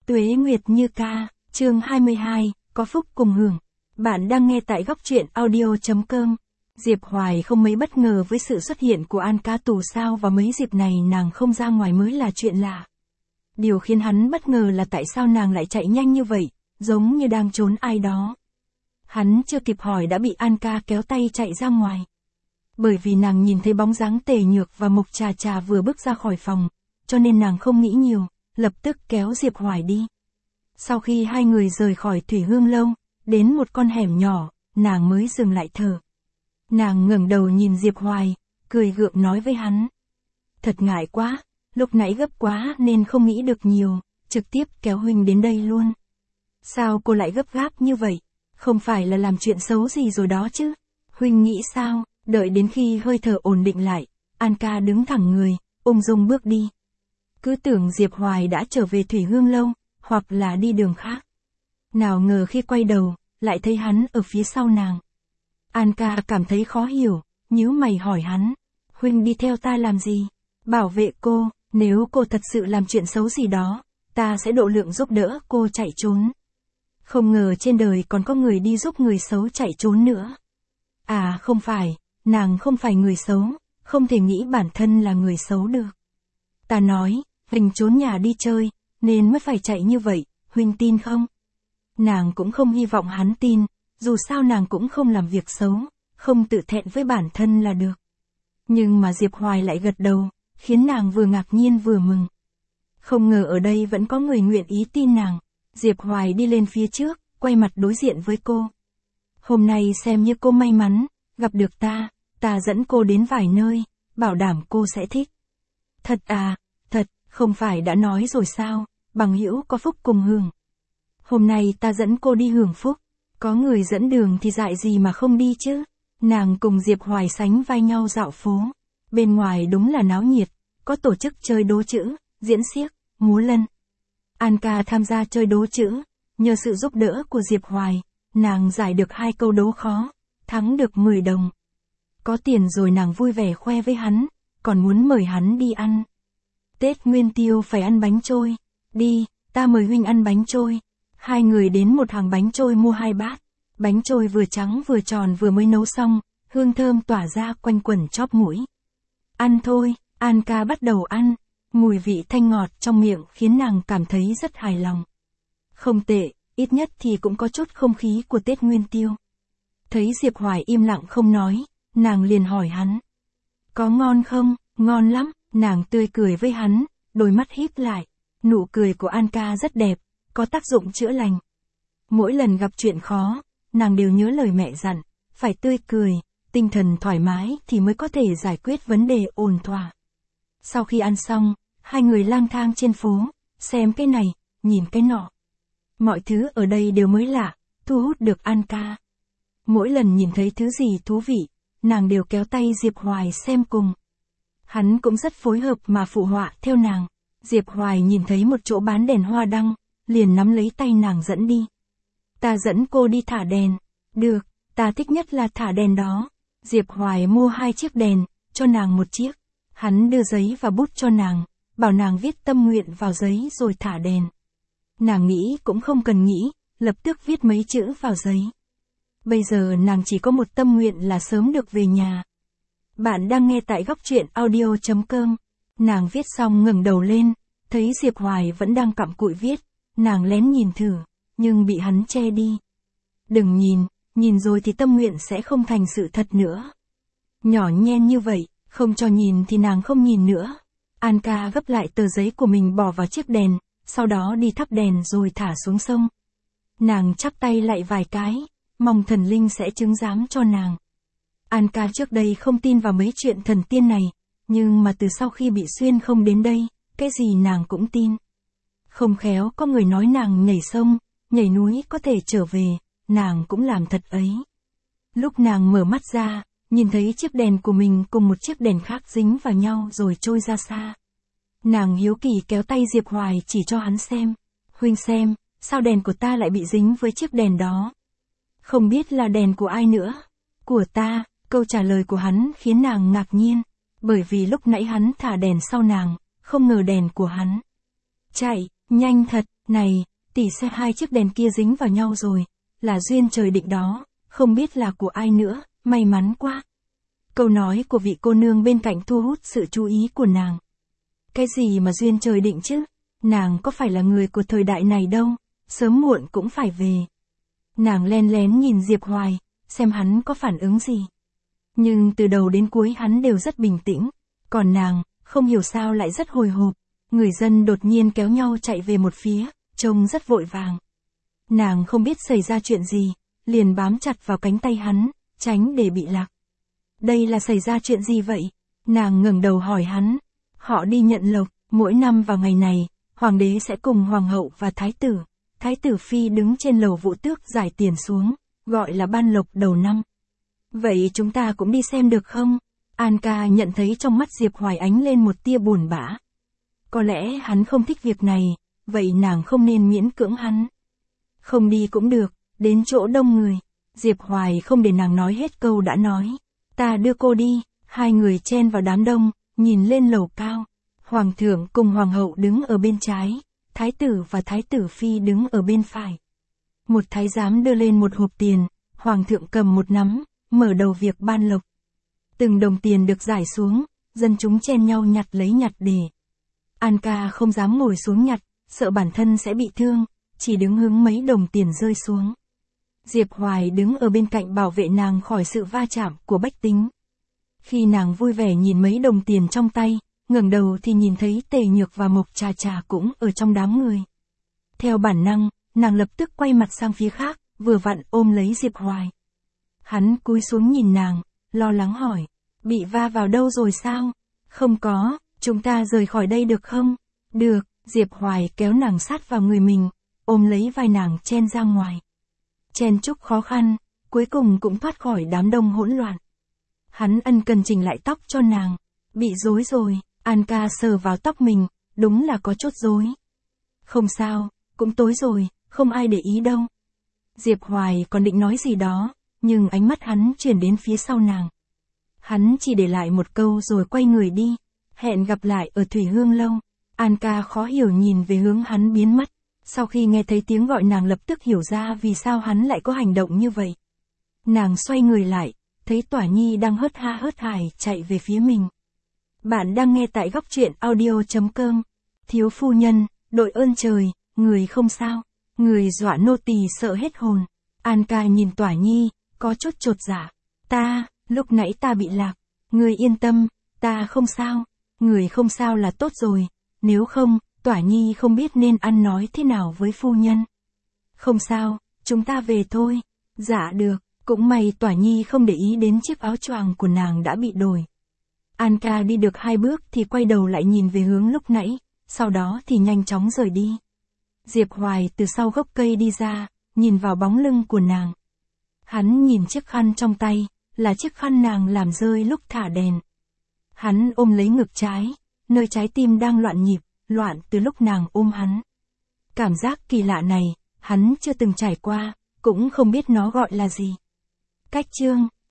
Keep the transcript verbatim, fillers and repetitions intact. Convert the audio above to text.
Tuế Nguyệt Như Ca, chương hai mươi hai, có phúc cùng hưởng. Bạn đang nghe tại góc truyện audio chấm com. Diệp Hoài không mấy bất ngờ với sự xuất hiện của An Ca tù sao và mấy dịp này nàng không ra ngoài mới là chuyện lạ. Điều khiến hắn bất ngờ là tại sao nàng lại chạy nhanh như vậy, giống như đang trốn ai đó. Hắn chưa kịp hỏi đã bị An Ca kéo tay chạy ra ngoài. Bởi vì nàng nhìn thấy bóng dáng Tề Nhược và Mộc Trà Trà vừa bước ra khỏi phòng, cho nên nàng không nghĩ nhiều, lập tức kéo Diệp Hoài đi. Sau khi hai người rời khỏi Thủy Hương Lâu, đến một con hẻm nhỏ, nàng mới dừng lại thở. Nàng ngẩng đầu nhìn Diệp Hoài, cười gượng nói với hắn. Thật ngại quá, lúc nãy gấp quá nên không nghĩ được nhiều, trực tiếp kéo huynh đến đây luôn. Sao cô lại gấp gáp như vậy? Không phải là làm chuyện xấu gì rồi đó chứ? Huynh nghĩ sao? Đợi đến khi hơi thở ổn định lại, An Ca đứng thẳng người, ung dung bước đi. Cứ tưởng Diệp Hoài đã trở về Thủy Hương Lâu, hoặc là đi đường khác. Nào ngờ khi quay đầu, lại thấy hắn ở phía sau nàng. An Ca cảm thấy khó hiểu, nhíu mày hỏi hắn. Huynh đi theo ta làm gì? Bảo vệ cô, nếu cô thật sự làm chuyện xấu gì đó, ta sẽ độ lượng giúp đỡ cô chạy trốn. Không ngờ trên đời còn có người đi giúp người xấu chạy trốn nữa. À không phải, nàng không phải người xấu, không thể nghĩ bản thân là người xấu được. Ta nói, Huynh trốn nhà đi chơi, nên mới phải chạy như vậy, Huynh tin không? Nàng cũng không hy vọng hắn tin, dù sao nàng cũng không làm việc xấu, không tự thẹn với bản thân là được. Nhưng mà Diệp Hoài lại gật đầu, khiến nàng vừa ngạc nhiên vừa mừng. Không ngờ ở đây vẫn có người nguyện ý tin nàng. Diệp Hoài đi lên phía trước, quay mặt đối diện với cô. Hôm nay xem như cô may mắn, gặp được ta, ta dẫn cô đến vài nơi, bảo đảm cô sẽ thích. Thật à, thật, không phải đã nói rồi sao, bằng hữu có phúc cùng hưởng. Hôm nay ta dẫn cô đi hưởng phúc, có người dẫn đường thì dại gì mà không đi chứ. Nàng cùng Diệp Hoài sánh vai nhau dạo phố, bên ngoài đúng là náo nhiệt, có tổ chức chơi đố chữ, diễn xiếc, múa lân. An Ca tham gia chơi đố chữ, nhờ sự giúp đỡ của Diệp Hoài, nàng giải được hai câu đố khó, thắng được mười đồng. Có tiền rồi nàng vui vẻ khoe với hắn, còn muốn mời hắn đi ăn. Tết Nguyên Tiêu phải ăn bánh trôi, đi, ta mời huynh ăn bánh trôi. Hai người đến một hàng bánh trôi mua hai bát, bánh trôi vừa trắng vừa tròn vừa mới nấu xong, hương thơm tỏa ra quanh quẩn chóp mũi. Ăn thôi, An Ca bắt đầu ăn, mùi vị thanh ngọt trong miệng khiến nàng cảm thấy rất hài lòng. Không tệ, ít nhất thì cũng có chút không khí của Tết Nguyên Tiêu. Thấy Diệp Hoài im lặng không nói, nàng liền hỏi hắn. Có ngon không? Ngon lắm, nàng tươi cười với hắn, đôi mắt híp lại. Nụ cười của An Ca rất đẹp, có tác dụng chữa lành. Mỗi lần gặp chuyện khó, nàng đều nhớ lời mẹ dặn, phải tươi cười, tinh thần thoải mái thì mới có thể giải quyết vấn đề ổn thỏa. Sau khi ăn xong, hai người lang thang trên phố, xem cái này, nhìn cái nọ. Mọi thứ ở đây đều mới lạ, thu hút được An Ca. Mỗi lần nhìn thấy thứ gì thú vị, nàng đều kéo tay Diệp Hoài xem cùng. Hắn cũng rất phối hợp mà phụ họa theo nàng. Diệp Hoài nhìn thấy một chỗ bán đèn hoa đăng, liền nắm lấy tay nàng dẫn đi. Ta dẫn cô đi thả đèn. Được, ta thích nhất là thả đèn đó. Diệp Hoài mua hai chiếc đèn, cho nàng một chiếc. Hắn đưa giấy và bút cho nàng, bảo nàng viết tâm nguyện vào giấy rồi thả đèn. Nàng nghĩ cũng không cần nghĩ, lập tức viết mấy chữ vào giấy. Bây giờ nàng chỉ có một tâm nguyện là sớm được về nhà. Bạn đang nghe tại góc truyện audio chấm com. Nàng viết xong ngẩng đầu lên, thấy Diệp Hoài vẫn đang cặm cụi viết, nàng lén nhìn thử, nhưng bị hắn che đi. Đừng nhìn, nhìn rồi thì tâm nguyện sẽ không thành sự thật nữa. Nhỏ nhen như vậy, không cho nhìn thì nàng không nhìn nữa. An Ca gấp lại tờ giấy của mình bỏ vào chiếc đèn, sau đó đi thắp đèn rồi thả xuống sông. Nàng chắp tay lại vài cái, mong thần linh sẽ chứng giám cho nàng. An Ca trước đây không tin vào mấy chuyện thần tiên này, nhưng mà từ sau khi bị xuyên không đến đây, cái gì nàng cũng tin. Không khéo có người nói nàng nhảy sông, nhảy núi có thể trở về, nàng cũng làm thật ấy. Lúc nàng mở mắt ra, nhìn thấy chiếc đèn của mình cùng một chiếc đèn khác dính vào nhau rồi trôi ra xa. Nàng hiếu kỳ kéo tay Diệp Hoài chỉ cho hắn xem. Huynh xem, sao đèn của ta lại bị dính với chiếc đèn đó? Không biết là đèn của ai nữa? Của ta, câu trả lời của hắn khiến nàng ngạc nhiên. Bởi vì lúc nãy hắn thả đèn sau nàng, không ngờ đèn của hắn. Chạy, nhanh thật, Này, tỷ xem hai chiếc đèn kia dính vào nhau rồi, là duyên trời định đó, không biết là của ai nữa, may mắn quá. Câu nói của vị cô nương bên cạnh thu hút sự chú ý của nàng. Cái gì mà duyên trời định chứ? Nàng có phải là người của thời đại này đâu, sớm muộn cũng phải về. Nàng len lén nhìn Diệp Hoài, xem hắn có phản ứng gì. Nhưng từ đầu đến cuối hắn đều rất bình tĩnh, còn nàng, không hiểu sao lại rất hồi hộp. Người dân đột nhiên kéo nhau chạy về một phía, trông rất vội vàng. Nàng không biết xảy ra chuyện gì, liền bám chặt vào cánh tay hắn, tránh để bị lạc. Đây là xảy ra chuyện gì vậy? Nàng ngẩng đầu hỏi hắn. Họ đi nhận lộc, mỗi năm vào ngày này, hoàng đế sẽ cùng hoàng hậu và thái tử. Thái tử phi đứng trên lầu vũ tước giải tiền xuống, gọi là ban lộc đầu năm. Vậy chúng ta cũng đi xem được không? An ca nhận thấy trong mắt Diệp Hoài ánh lên một tia buồn bã. Có lẽ hắn không thích việc này, vậy nàng không nên miễn cưỡng hắn. Không đi cũng được, đến chỗ đông người. Diệp Hoài không để nàng nói hết câu đã nói. Ta đưa cô đi, hai người chen vào đám đông, nhìn lên lầu cao. Hoàng thượng cùng hoàng hậu đứng ở bên trái, thái tử và thái tử phi đứng ở bên phải. Một thái giám đưa lên một hộp tiền, hoàng thượng cầm một nắm, mở đầu việc ban lộc. Từng đồng tiền được giải xuống, dân chúng chen nhau nhặt lấy nhặt để. An ca không dám ngồi xuống nhặt, sợ bản thân sẽ bị thương, chỉ đứng hứng mấy đồng tiền rơi xuống. Diệp Hoài đứng ở bên cạnh bảo vệ nàng khỏi sự va chạm của bách tính. Khi nàng vui vẻ nhìn mấy đồng tiền trong tay, ngẩng đầu thì nhìn thấy Tề Nhược và Mộc Trà Trà cũng ở trong đám người. Theo bản năng, nàng lập tức quay mặt sang phía khác, vừa vặn ôm lấy Diệp Hoài. Hắn cúi xuống nhìn nàng, lo lắng hỏi, bị va vào đâu rồi sao? Không có, chúng ta rời khỏi đây được không? Được, Diệp Hoài kéo nàng sát vào người mình, ôm lấy vai nàng chen ra ngoài. Chen chúc khó khăn, cuối cùng cũng thoát khỏi đám đông hỗn loạn. Hắn ân cần chỉnh lại tóc cho nàng, bị rối rồi, An ca sờ vào tóc mình, đúng là có chút rối. Không sao, cũng tối rồi, không ai để ý đâu. Diệp Hoài còn định nói gì đó, nhưng ánh mắt hắn chuyển đến phía sau nàng. Hắn chỉ để lại một câu rồi quay người đi, hẹn gặp lại ở Thủy Hương Lâu. An ca khó hiểu nhìn về hướng hắn biến mất, sau khi nghe thấy tiếng gọi nàng lập tức hiểu ra vì sao hắn lại có hành động như vậy. Nàng xoay người lại, thấy Tỏa Nhi đang hớt ha hớt hải chạy về phía mình. Bạn đang nghe tại góc truyện audio chấm com. Thiếu phu nhân, đội ơn trời, người không sao. Người dọa nô tỳ sợ hết hồn. An ca nhìn Tỏa Nhi, có chút chột dạ. Ta, lúc nãy ta bị lạc. Người yên tâm, ta không sao. Người không sao là tốt rồi. Nếu không, Tỏa Nhi không biết nên ăn nói thế nào với phu nhân. Không sao, chúng ta về thôi. Dạ được, cũng may Tỏa Nhi không để ý đến chiếc áo choàng của nàng đã bị đổi. An ca đi được hai bước thì quay đầu lại nhìn về hướng lúc nãy, sau đó thì nhanh chóng rời đi. Diệp Hoài từ sau gốc cây đi ra, nhìn vào bóng lưng của nàng. Hắn nhìn chiếc khăn trong tay, là chiếc khăn nàng làm rơi lúc thả đèn. Hắn ôm lấy ngực trái, nơi trái tim đang loạn nhịp, loạn từ lúc nàng ôm hắn. Cảm giác kỳ lạ này, hắn chưa từng trải qua, cũng không biết nó gọi là gì. Cách chương